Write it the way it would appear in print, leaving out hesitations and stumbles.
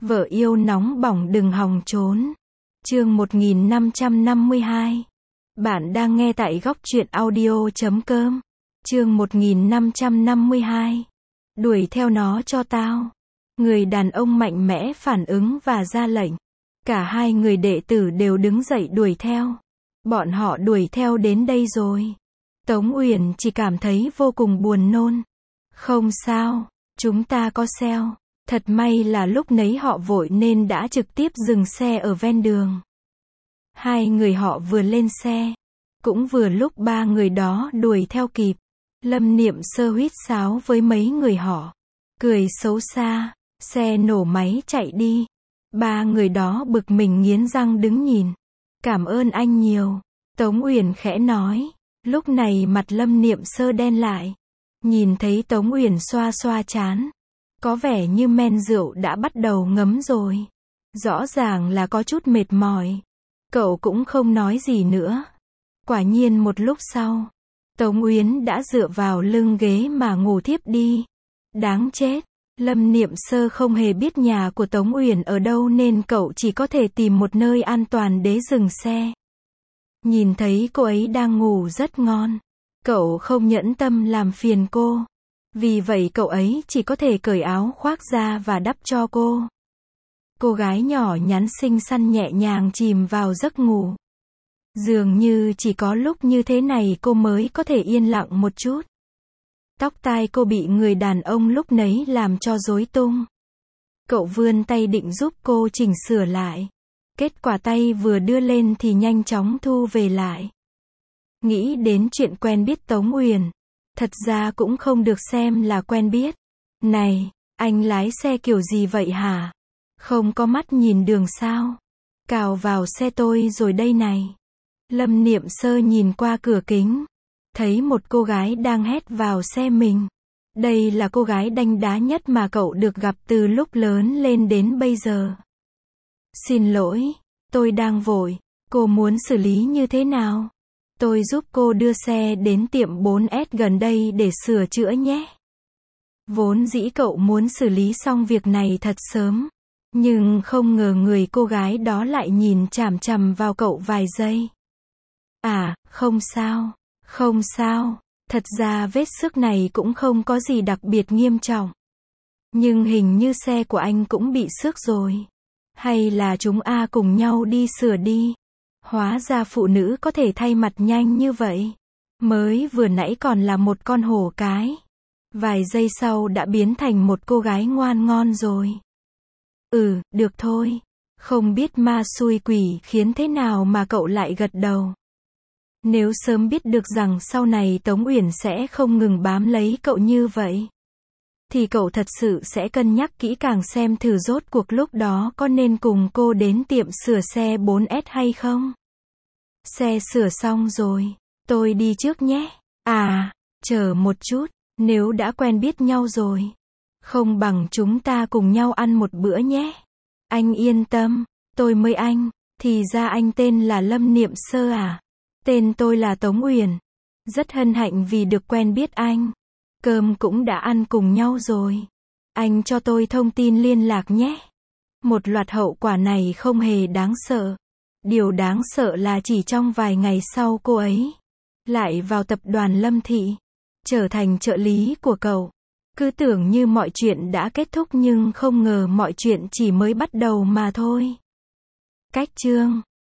Vợ yêu nóng bỏng đừng hòng trốn. Chương 1552. Bạn đang nghe tại góc truyện audio.com. Chương 1552. Đuổi theo nó cho tao. Người đàn ông mạnh mẽ phản ứng và ra lệnh. Cả hai người đệ tử đều đứng dậy đuổi theo. Bọn họ đuổi theo đến đây rồi. Tống Uyển chỉ cảm thấy vô cùng buồn nôn. Không sao, chúng ta có xeo. Thật may là lúc nấy họ vội nên đã trực tiếp dừng xe ở ven đường. Hai người họ vừa lên xe. Cũng vừa lúc ba người đó đuổi theo kịp. Lâm Niệm Sơ huýt sáo với mấy người họ. Cười xấu xa. Xe nổ máy chạy đi. Ba người đó bực mình nghiến răng đứng nhìn. Cảm ơn anh nhiều. Tống Uyển khẽ nói. Lúc này mặt Lâm Niệm Sơ đen lại. Nhìn thấy Tống Uyển xoa xoa trán. Có vẻ như men rượu đã bắt đầu ngấm rồi. Rõ ràng là có chút mệt mỏi. Cậu cũng không nói gì nữa. Quả nhiên một lúc sau, Tống Uyển đã dựa vào lưng ghế mà ngủ thiếp đi. Đáng chết. Lâm Niệm Sơ không hề biết nhà của Tống Uyển ở đâu nên cậu chỉ có thể tìm một nơi an toàn để dừng xe. Nhìn thấy cô ấy đang ngủ rất ngon. Cậu không nhẫn tâm làm phiền cô. Vì vậy cậu ấy chỉ có thể cởi áo khoác ra và đắp cho cô. Cô gái nhỏ nhắn xinh xắn nhẹ nhàng chìm vào giấc ngủ. Dường như chỉ có lúc như thế này cô mới có thể yên lặng một chút. Tóc tai cô bị người đàn ông lúc nấy làm cho rối tung. Cậu vươn tay định giúp cô chỉnh sửa lại. Kết quả tay vừa đưa lên thì nhanh chóng thu về lại. Nghĩ đến chuyện quen biết Tống Uyển. Thật ra cũng không được xem là quen biết. Này, anh lái xe kiểu gì vậy hả? Không có mắt nhìn đường sao? Cào vào xe tôi rồi đây này. Lâm Niệm Sơ nhìn qua cửa kính. Thấy một cô gái đang hét vào xe mình. Đây là cô gái đanh đá nhất mà cậu được gặp từ lúc lớn lên đến bây giờ. Xin lỗi, tôi đang vội. Cô muốn xử lý như thế nào? Tôi giúp cô đưa xe đến tiệm 4S gần đây để sửa chữa nhé. Vốn dĩ cậu muốn xử lý xong việc này thật sớm. Nhưng không ngờ người cô gái đó lại nhìn chằm chằm vào cậu vài giây. À, không sao. Không sao. Thật ra vết xước này cũng không có gì đặc biệt nghiêm trọng. Nhưng hình như xe của anh cũng bị xước rồi. Hay là chúng cùng nhau đi sửa đi. Hóa ra phụ nữ có thể thay mặt nhanh như vậy. Mới vừa nãy còn là một con hổ cái. Vài giây sau đã biến thành một cô gái ngoan ngon rồi. Được thôi. Không biết ma xui quỷ khiến thế nào mà cậu lại gật đầu. Nếu sớm biết được rằng sau này Tống Uyển sẽ không ngừng bám lấy cậu như vậy, thì cậu thật sự sẽ cân nhắc kỹ càng xem thử rốt cuộc lúc đó có nên cùng cô đến tiệm sửa xe 4S hay không. Xe sửa xong rồi, tôi đi trước nhé. Chờ một chút, nếu đã quen biết nhau rồi, không bằng chúng ta cùng nhau ăn một bữa nhé. Anh yên tâm, tôi mời anh. Thì ra anh tên là Lâm Niệm Sơ à? Tên tôi là Tống Uyển. Rất hân hạnh vì được quen biết anh. Cơm cũng đã ăn cùng nhau rồi. Anh cho tôi thông tin liên lạc nhé. Một loạt hậu quả này không hề đáng sợ. Điều đáng sợ là chỉ trong vài ngày sau cô ấy lại vào tập đoàn Lâm Thị, trở thành trợ lý của cậu. Cứ tưởng như mọi chuyện đã kết thúc nhưng không ngờ mọi chuyện chỉ mới bắt đầu mà thôi. Cách chương